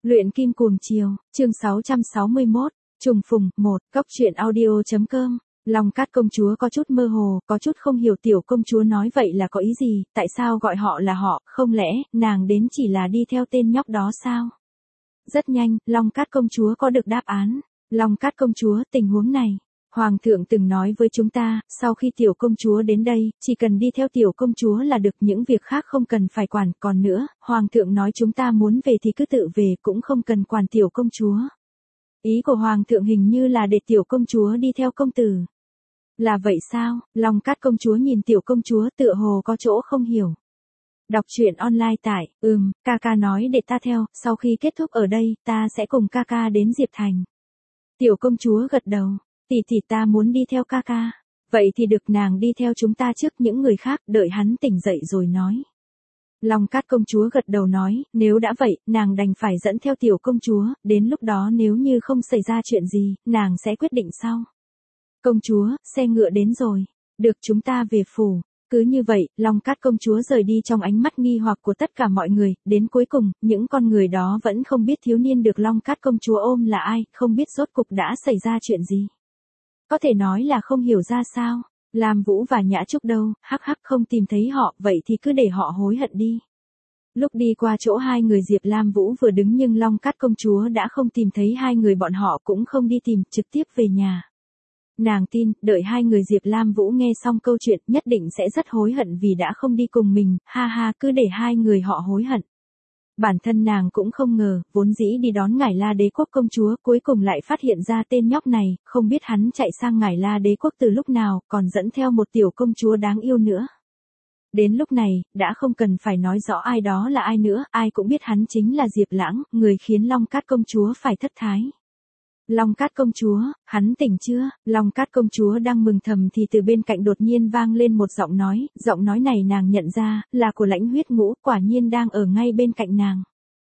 Luyện kim cuồng chiều, chương 661, trùng phùng, 1, Cóc truyện audio.com. Long Cát công chúa có chút mơ hồ, có chút không hiểu tiểu công chúa nói vậy là có ý gì, tại sao gọi họ là họ, không lẽ, nàng đến chỉ là đi theo tên nhóc đó sao? Rất nhanh, Long Cát công chúa có được đáp án. Long Cát công chúa, tình huống này. Hoàng thượng từng nói với chúng ta, sau khi tiểu công chúa đến đây, chỉ cần đi theo tiểu công chúa là được, những việc khác không cần phải quản, còn nữa, Hoàng thượng nói chúng ta muốn về thì cứ tự về, cũng không cần quản tiểu công chúa. Ý của Hoàng thượng hình như là để tiểu công chúa đi theo công tử. Là vậy sao? Long Cát công chúa nhìn tiểu công chúa tựa hồ có chỗ không hiểu. Đọc truyện online tại, ca ca nói để ta theo, sau khi kết thúc ở đây, ta sẽ cùng ca ca đến Diệp Thành. Tiểu công chúa gật đầu. Tỷ ta muốn đi theo ca ca. Vậy thì được, nàng đi theo chúng ta trước những người khác, đợi hắn tỉnh dậy rồi nói. Long Cát công chúa gật đầu nói, nếu đã vậy, nàng đành phải dẫn theo tiểu công chúa, đến lúc đó nếu như không xảy ra chuyện gì, nàng sẽ quyết định sau. Công chúa, xe ngựa đến rồi. Được, chúng ta về phủ. Cứ như vậy, Long Cát công chúa rời đi trong ánh mắt nghi hoặc của tất cả mọi người, đến cuối cùng, những con người đó vẫn không biết thiếu niên được Long Cát công chúa ôm là ai, không biết rốt cục đã xảy ra chuyện gì. Có thể nói là không hiểu ra sao. Lam Vũ và Nhã Trúc đâu, hắc không tìm thấy họ, vậy thì cứ để họ hối hận đi. Lúc đi qua chỗ hai người Diệp Lam Vũ vừa đứng nhưng Long Cát công chúa đã không tìm thấy hai người, bọn họ cũng không đi tìm, trực tiếp về nhà. Nàng tin, đợi hai người Diệp Lam Vũ nghe xong câu chuyện nhất định sẽ rất hối hận vì đã không đi cùng mình, cứ để hai người họ hối hận. Bản thân nàng cũng không ngờ, vốn dĩ đi đón Ngải La Đế Quốc công chúa, cuối cùng lại phát hiện ra tên nhóc này, không biết hắn chạy sang Ngải La Đế Quốc từ lúc nào, còn dẫn theo một tiểu công chúa đáng yêu nữa. Đến lúc này, đã không cần phải nói rõ ai đó là ai nữa, ai cũng biết hắn chính là Diệp Lãng, người khiến Long Cát công chúa phải thất thái. Long Cát công chúa, hắn tỉnh chưa? Long Cát công chúa đang mừng thầm thì từ bên cạnh đột nhiên vang lên một giọng nói này nàng nhận ra, là của Lãnh Huyết Ngũ, quả nhiên đang ở ngay bên cạnh nàng.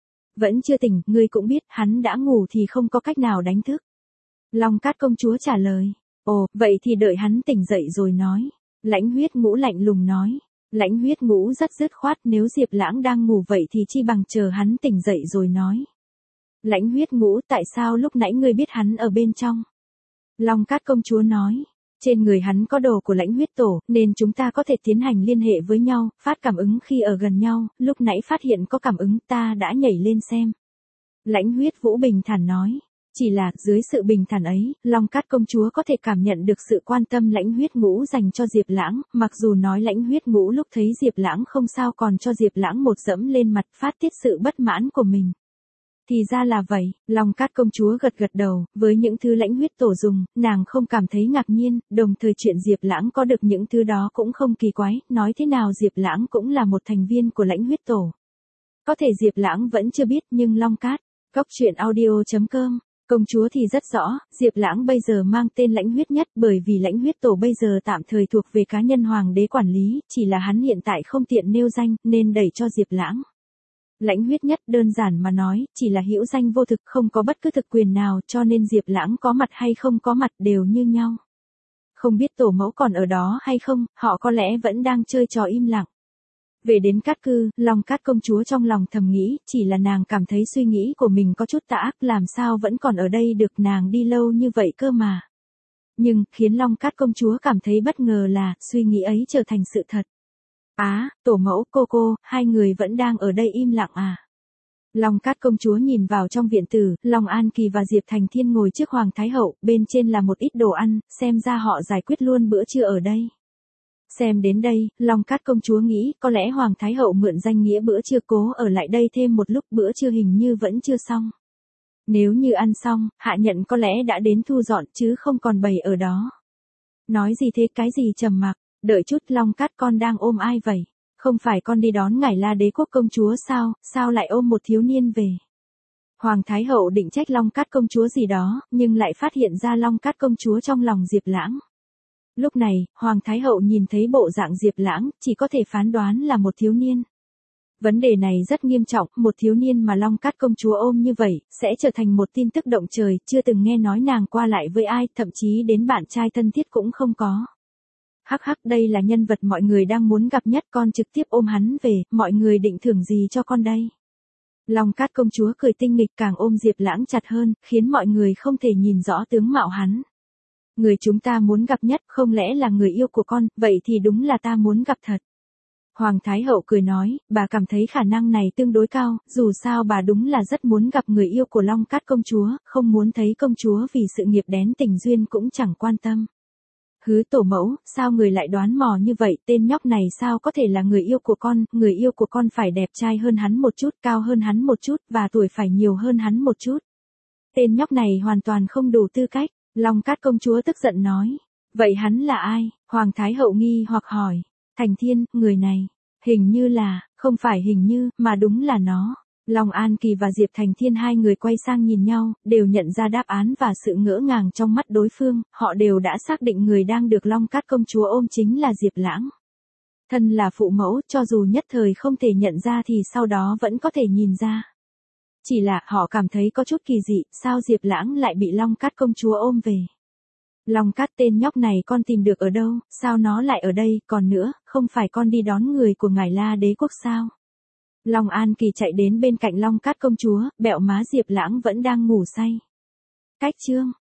Vẫn chưa tỉnh, ngươi cũng biết, hắn đã ngủ thì không có cách nào đánh thức. Long Cát công chúa trả lời, ồ, vậy thì đợi hắn tỉnh dậy rồi nói. Lãnh Huyết Ngũ lạnh lùng nói. Lãnh Huyết Ngũ rất dứt khoát, nếu Diệp Lãng đang ngủ vậy thì chi bằng chờ hắn tỉnh dậy rồi nói. Lãnh Huyết Ngũ, tại sao lúc nãy ngươi biết hắn ở bên trong? Long Cát công chúa nói, trên người hắn có đồ của Lãnh Huyết Tổ, nên chúng ta có thể tiến hành liên hệ với nhau, phát cảm ứng khi ở gần nhau, lúc nãy phát hiện có cảm ứng ta đã nhảy lên xem. Lãnh Huyết Vũ bình thản nói, chỉ là dưới sự bình thản ấy, Long Cát công chúa có thể cảm nhận được sự quan tâm Lãnh Huyết Ngũ dành cho Diệp Lãng, mặc dù nói Lãnh Huyết Ngũ lúc thấy Diệp Lãng không sao còn cho Diệp Lãng một dẫm lên mặt phát tiết sự bất mãn của mình. Thì ra là vậy, Long Cát công chúa gật đầu, với những thứ Lãnh Huyết Tổ dùng, nàng không cảm thấy ngạc nhiên, đồng thời chuyện Diệp Lãng có được những thứ đó cũng không kỳ quái, nói thế nào Diệp Lãng cũng là một thành viên của Lãnh Huyết Tổ. Có thể Diệp Lãng vẫn chưa biết nhưng Long Cát, Cóc truyện audio.com, công chúa thì rất rõ, Diệp Lãng bây giờ mang tên Lãnh Huyết Nhất bởi vì Lãnh Huyết Tổ bây giờ tạm thời thuộc về cá nhân hoàng đế quản lý, chỉ là hắn hiện tại không tiện nêu danh, nên đẩy cho Diệp Lãng. Lãnh Huyết Nhất đơn giản mà nói, chỉ là hữu danh vô thực, không có bất cứ thực quyền nào, cho nên Diệp Lãng có mặt hay không có mặt đều như nhau. Không biết tổ mẫu còn ở đó hay không, họ có lẽ vẫn đang chơi trò im lặng. Về đến Cát Cư, Long Cát công chúa trong lòng thầm nghĩ, chỉ là nàng cảm thấy suy nghĩ của mình có chút tà ác, làm sao vẫn còn ở đây được, nàng đi lâu như vậy cơ mà. Nhưng, khiến Long Cát công chúa cảm thấy bất ngờ là, suy nghĩ ấy trở thành sự thật. Tổ mẫu, cô, hai người vẫn đang ở đây im lặng à? Long Cát công chúa nhìn vào trong viện tử, Long An Kỳ và Diệp Thành Thiên ngồi trước Hoàng Thái Hậu, bên trên là một ít đồ ăn, xem ra họ giải quyết luôn bữa trưa ở đây. Xem đến đây, Long Cát công chúa nghĩ, có lẽ Hoàng Thái Hậu mượn danh nghĩa bữa trưa cố ở lại đây thêm một lúc, bữa trưa hình như vẫn chưa xong. Nếu như ăn xong, hạ nhận có lẽ đã đến thu dọn chứ không còn bày ở đó. Nói gì thế, cái gì trầm mặc? Đợi chút, Long Cát con đang ôm ai vậy? Không phải con đi đón Ngải La Đế Quốc công chúa sao lại ôm một thiếu niên về? Hoàng Thái Hậu định trách Long Cát công chúa gì đó, nhưng lại phát hiện ra Long Cát công chúa trong lòng Diệp Lãng. Lúc này, Hoàng Thái Hậu nhìn thấy bộ dạng Diệp Lãng, chỉ có thể phán đoán là một thiếu niên. Vấn đề này rất nghiêm trọng, một thiếu niên mà Long Cát công chúa ôm như vậy, sẽ trở thành một tin tức động trời, chưa từng nghe nói nàng qua lại với ai, thậm chí đến bạn trai thân thiết cũng không có. Đây là nhân vật mọi người đang muốn gặp nhất, con trực tiếp ôm hắn về, mọi người định thưởng gì cho con đây? Long Cát công chúa cười tinh nghịch càng ôm Diệp Lãng chặt hơn, khiến mọi người không thể nhìn rõ tướng mạo hắn. Người chúng ta muốn gặp nhất không lẽ là người yêu của con, vậy thì đúng là ta muốn gặp thật. Hoàng Thái Hậu cười nói, bà cảm thấy khả năng này tương đối cao, dù sao bà đúng là rất muốn gặp người yêu của Long Cát công chúa, không muốn thấy công chúa vì sự nghiệp đén tình duyên cũng chẳng quan tâm. Hứ tổ mẫu, sao người lại đoán mò như vậy, tên nhóc này sao có thể là người yêu của con phải đẹp trai hơn hắn một chút, cao hơn hắn một chút, và tuổi phải nhiều hơn hắn một chút. Tên nhóc này hoàn toàn không đủ tư cách, Long Cát công chúa tức giận nói. Vậy hắn là ai? Hoàng Thái Hậu nghi hoặc hỏi. Thành Thiên, người này, hình như là, không phải hình như, mà đúng là nó. Long An Kỳ và Diệp Thành Thiên hai người quay sang nhìn nhau, đều nhận ra đáp án và sự ngỡ ngàng trong mắt đối phương, họ đều đã xác định người đang được Long Cát công chúa ôm chính là Diệp Lãng. Thân là phụ mẫu, cho dù nhất thời không thể nhận ra thì sau đó vẫn có thể nhìn ra. Chỉ là họ cảm thấy có chút kỳ dị, sao Diệp Lãng lại bị Long Cát công chúa ôm về. Long Cát tên nhóc này con tìm được ở đâu, sao nó lại ở đây, còn nữa, không phải con đi đón người của ngài La Đế quốc sao? Long An Kỳ chạy đến bên cạnh Long Cát công chúa, bẹo má Diệp Lãng vẫn đang ngủ say. Cách chương